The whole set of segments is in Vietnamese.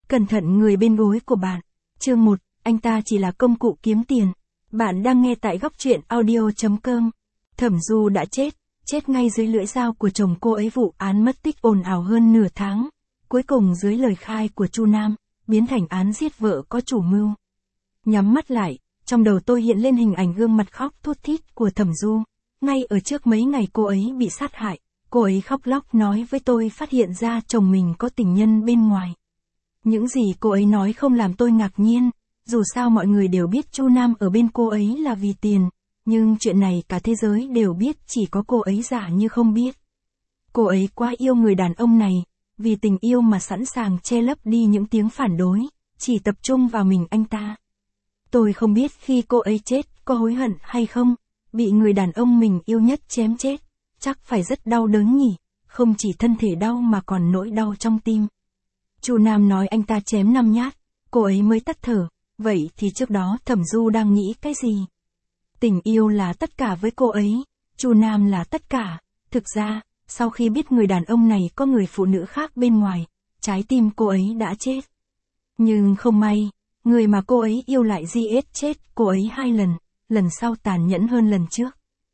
Cẩn thận người bên gối của bạn. Chương 1, anh ta chỉ là công cụ kiếm tiền. Bạn đang nghe tại góc truyện audio.com. Thẩm Du đã chết ngay dưới lưỡi dao của chồng cô ấy. Vụ án mất tích ồn ào hơn nửa tháng. Cuối cùng dưới lời khai của Chu Nam, biến thành án giết vợ có chủ mưu. Nhắm mắt lại, trong đầu tôi hiện lên hình ảnh gương mặt khóc thút thít của Thẩm Du. Ngay ở trước mấy ngày cô ấy bị sát hại, cô ấy khóc lóc nói với tôi phát hiện ra chồng mình có tình nhân bên ngoài. Những gì cô ấy nói không làm tôi ngạc nhiên, dù sao mọi người đều biết Chu Nam ở bên cô ấy là vì tiền, nhưng chuyện này cả thế giới đều biết, chỉ có cô ấy giả như không biết. Cô ấy quá yêu người đàn ông này, vì tình yêu mà sẵn sàng che lấp đi những tiếng phản đối, chỉ tập trung vào mình anh ta. Tôi không biết khi cô ấy chết có hối hận hay không, bị người đàn ông mình yêu nhất chém chết, chắc phải rất đau đớn nhỉ, không chỉ thân thể đau mà còn nỗi đau trong tim. Chu Nam nói anh ta chém 5 nhát, cô ấy mới tắt thở, vậy thì trước đó Thẩm Du đang nghĩ cái gì? Tình yêu là tất cả với cô ấy, Chu Nam là tất cả. Thực ra, sau khi biết người đàn ông này có người phụ nữ khác bên ngoài, trái tim cô ấy đã chết. Nhưng không may, người mà cô ấy yêu lại giết chết cô ấy 2 lần, lần sau tàn nhẫn hơn lần trước.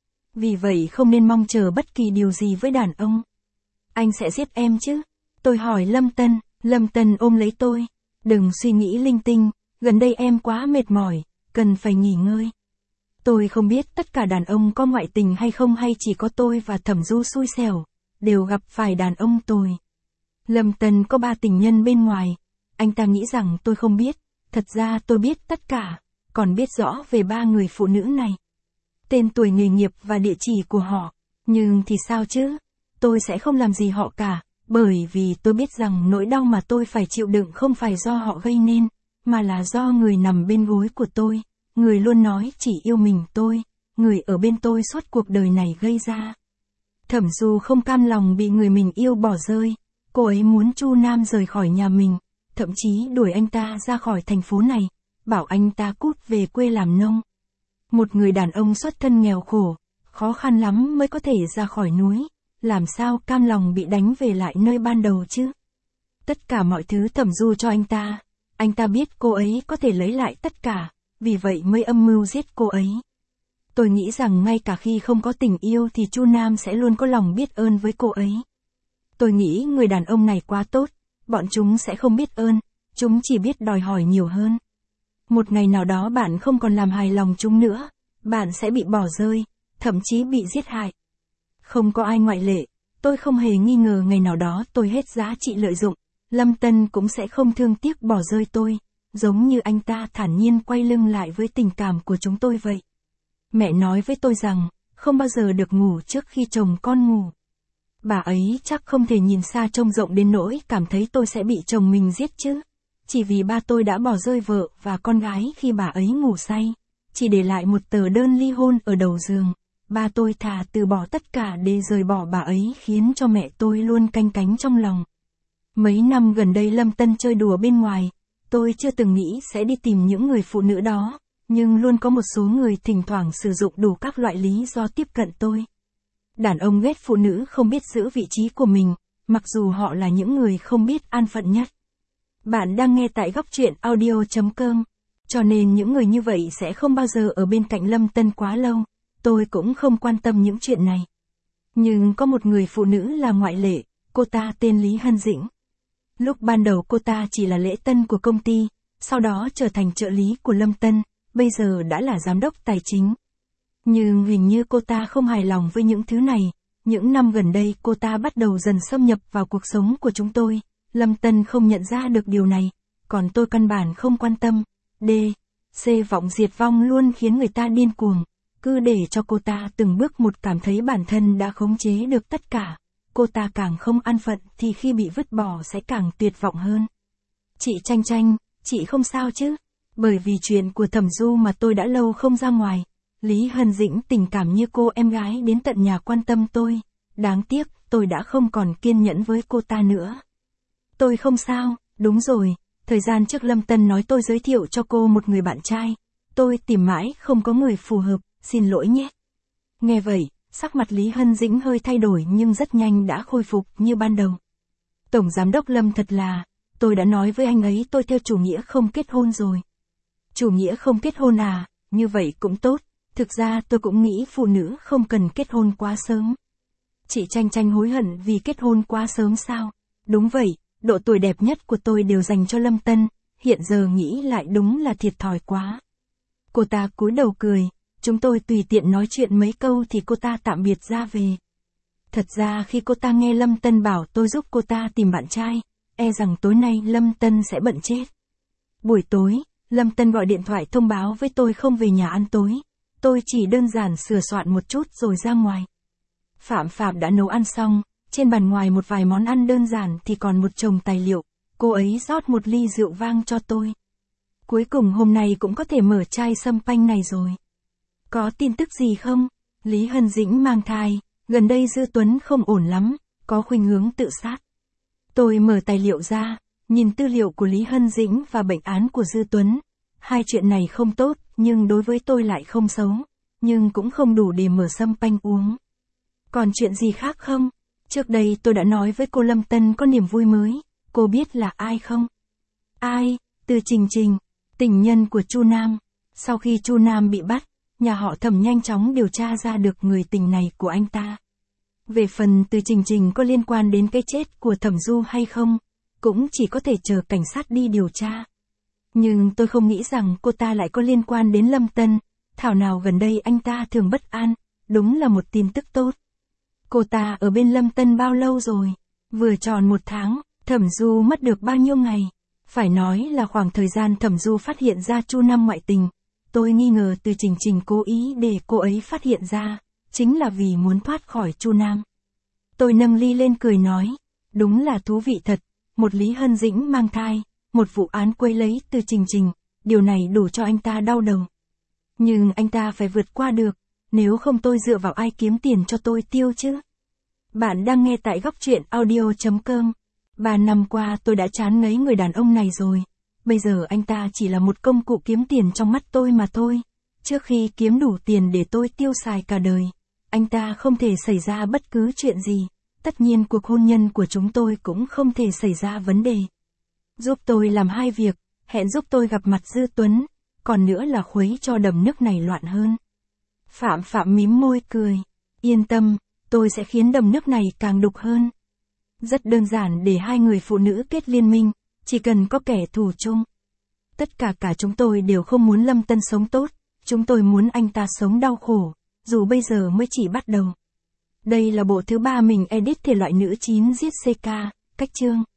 Vì vậy không nên mong chờ bất kỳ điều gì với đàn ông. Anh sẽ giết em chứ? Tôi hỏi Lâm Tân. Lâm Tân ôm lấy tôi. Đừng suy nghĩ linh tinh, gần đây em quá mệt mỏi, cần phải nghỉ ngơi. Tôi không biết tất cả đàn ông có ngoại tình hay không, hay chỉ có tôi và Thẩm Du xui xẻo, đều gặp phải đàn ông tồi. Lâm Tân có 3 tình nhân bên ngoài, anh ta nghĩ rằng tôi không biết, thật ra tôi biết tất cả, còn biết rõ về 3 người phụ nữ này. Tên, tuổi, nghề nghiệp và địa chỉ của họ, nhưng thì sao chứ? Tôi sẽ không làm gì họ cả. Bởi vì tôi biết rằng nỗi đau mà tôi phải chịu đựng không phải do họ gây nên, mà là do người nằm bên gối của tôi, người luôn nói chỉ yêu mình tôi, người ở bên tôi suốt cuộc đời này gây ra. Thẩm Du không cam lòng bị người mình yêu bỏ rơi, cô ấy muốn Chu Nam rời khỏi nhà mình, thậm chí đuổi anh ta ra khỏi thành phố này, bảo anh ta cút về quê làm nông. Một người đàn ông xuất thân nghèo khổ, khó khăn lắm mới có thể ra khỏi núi. Làm sao cam lòng bị đánh về lại nơi ban đầu chứ? Tất cả mọi thứ Thẩm Du cho anh ta biết cô ấy có thể lấy lại tất cả, vì vậy mới âm mưu giết cô ấy. Tôi nghĩ rằng ngay cả khi không có tình yêu thì Chu Nam sẽ luôn có lòng biết ơn với cô ấy. Tôi nghĩ người đàn ông này quá tốt, bọn chúng sẽ không biết ơn, chúng chỉ biết đòi hỏi nhiều hơn. Một ngày nào đó bạn không còn làm hài lòng chúng nữa, bạn sẽ bị bỏ rơi, thậm chí bị giết hại. Không có ai ngoại lệ, tôi không hề nghi ngờ ngày nào đó tôi hết giá trị lợi dụng, Lâm Tân cũng sẽ không thương tiếc bỏ rơi tôi, giống như anh ta thản nhiên quay lưng lại với tình cảm của chúng tôi vậy. Mẹ nói với tôi rằng, không bao giờ được ngủ trước khi chồng con ngủ. Bà ấy chắc không thể nhìn xa trông rộng đến nỗi cảm thấy tôi sẽ bị chồng mình giết chứ. Chỉ vì ba tôi đã bỏ rơi vợ và con gái khi bà ấy ngủ say, chỉ để lại một tờ đơn ly hôn ở đầu giường. Ba tôi thà từ bỏ tất cả để rời bỏ bà ấy, khiến cho mẹ tôi luôn canh cánh trong lòng. Mấy năm gần đây Lâm Tân chơi đùa bên ngoài, tôi chưa từng nghĩ sẽ đi tìm những người phụ nữ đó, nhưng luôn có một số người thỉnh thoảng sử dụng đủ các loại lý do tiếp cận tôi. Đàn ông ghét phụ nữ không biết giữ vị trí của mình, mặc dù họ là những người không biết an phận nhất. Bạn đang nghe tại góc truyện audio.com, cho nên những người như vậy sẽ không bao giờ ở bên cạnh Lâm Tân quá lâu. Tôi cũng không quan tâm những chuyện này. Nhưng có một người phụ nữ là ngoại lệ, cô ta tên Lý Hân Dĩnh. Lúc ban đầu cô ta chỉ là lễ tân của công ty, sau đó trở thành trợ lý của Lâm Tân, bây giờ đã là giám đốc tài chính. Nhưng hình như cô ta không hài lòng với những thứ này, những năm gần đây cô ta bắt đầu dần xâm nhập vào cuộc sống của chúng tôi, Lâm Tân không nhận ra được điều này, còn tôi căn bản không quan tâm. Vọng diệt vong luôn khiến người ta điên cuồng. Cứ để cho cô ta từng bước một cảm thấy bản thân đã khống chế được tất cả, cô ta càng không an phận thì khi bị vứt bỏ sẽ càng tuyệt vọng hơn. Chị Tranh, chị không sao chứ? Bởi vì chuyện của Thẩm Du mà tôi đã lâu không ra ngoài. Lý Hân Dĩnh tình cảm như cô em gái đến tận nhà quan tâm tôi. Đáng tiếc, tôi đã không còn kiên nhẫn với cô ta nữa. Tôi không sao, đúng rồi, thời gian trước Lâm Tân nói tôi giới thiệu cho cô một người bạn trai. Tôi tìm mãi không có người phù hợp. Xin lỗi nhé. Nghe vậy, sắc mặt Lý Hân Dĩnh hơi thay đổi nhưng rất nhanh đã khôi phục như ban đầu. Tổng giám đốc Lâm thật là, tôi đã nói với anh ấy tôi theo chủ nghĩa không kết hôn rồi. Chủ nghĩa không kết hôn à, như vậy cũng tốt, thực ra tôi cũng nghĩ phụ nữ không cần kết hôn quá sớm. Chị Chanh Chanh hối hận vì kết hôn quá sớm sao? Đúng vậy, độ tuổi đẹp nhất của tôi đều dành cho Lâm Tân, hiện giờ nghĩ lại đúng là thiệt thòi quá. Cô ta cúi đầu cười, chúng tôi tùy tiện nói chuyện mấy câu thì cô ta tạm biệt ra về. Thật ra khi cô ta nghe Lâm Tân bảo tôi giúp cô ta tìm bạn trai, e rằng tối nay Lâm Tân sẽ bận chết. Buổi tối, Lâm Tân gọi điện thoại thông báo với tôi không về nhà ăn tối. Tôi chỉ đơn giản sửa soạn một chút rồi ra ngoài. Phạm Phạm đã nấu ăn xong, trên bàn ngoài một vài món ăn đơn giản thì còn một chồng tài liệu, cô ấy rót một ly rượu vang cho tôi. Cuối cùng hôm nay cũng có thể mở chai sâm panh này rồi. Có tin tức gì không? Lý Hân Dĩnh mang thai, gần đây Dư Tuấn không ổn lắm, có khuynh hướng tự sát. Tôi mở tài liệu ra, nhìn tư liệu của Lý Hân Dĩnh và bệnh án của Dư Tuấn. Hai chuyện này không tốt, nhưng đối với tôi lại không xấu, nhưng cũng không đủ để mở sâm panh uống. Còn chuyện gì khác không? Trước đây tôi đã nói với cô Lâm Tân có niềm vui mới, cô biết là ai không? Ai? Từ Trình Trình, tình nhân của Chu Nam. Sau khi Chu Nam bị bắt, nhà họ Thẩm nhanh chóng điều tra ra được người tình này của anh ta. Về phần Từ Trình Trình có liên quan đến cái chết của Thẩm Du hay không, cũng chỉ có thể chờ cảnh sát đi điều tra. Nhưng tôi không nghĩ rằng cô ta lại có liên quan đến Lâm Tân, thảo nào gần đây anh ta thường bất an, đúng là một tin tức tốt. Cô ta ở bên Lâm Tân bao lâu rồi? Vừa tròn 1 tháng, Thẩm Du mất được bao nhiêu ngày? Phải nói là khoảng thời gian Thẩm Du phát hiện ra Chu Nam ngoại tình. Tôi nghi ngờ Từ Trình Trình cố ý để cô ấy phát hiện ra, chính là vì muốn thoát khỏi Chu Nam. Tôi nâng ly lên cười nói, đúng là thú vị thật, một Lý Hân Dĩnh mang thai, một vụ án quấy lấy Từ Trình Trình, điều này đủ cho anh ta đau đầu. Nhưng anh ta phải vượt qua được, nếu không tôi dựa vào ai kiếm tiền cho tôi tiêu chứ? Bạn đang nghe tại góc truyện audio.com. 3 năm qua tôi đã chán ngấy người đàn ông này rồi. Bây giờ anh ta chỉ là một công cụ kiếm tiền trong mắt tôi mà thôi. Trước khi kiếm đủ tiền để tôi tiêu xài cả đời, anh ta không thể xảy ra bất cứ chuyện gì. Tất nhiên cuộc hôn nhân của chúng tôi cũng không thể xảy ra vấn đề. Giúp tôi làm 2 việc, hẹn giúp tôi gặp mặt Dư Tuấn, còn nữa là khuấy cho đầm nước này loạn hơn. Phạm Phạm mím môi cười, yên tâm, tôi sẽ khiến đầm nước này càng đục hơn. Rất đơn giản để 2 người phụ nữ kết liên minh, chỉ cần có kẻ thù chung. Tất cả chúng tôi đều không muốn Lâm Tân sống tốt, chúng tôi muốn anh ta sống đau khổ, dù bây giờ mới chỉ bắt đầu. Đây là bộ thứ 3 mình edit thể loại nữ 9 giết CK, cách chương.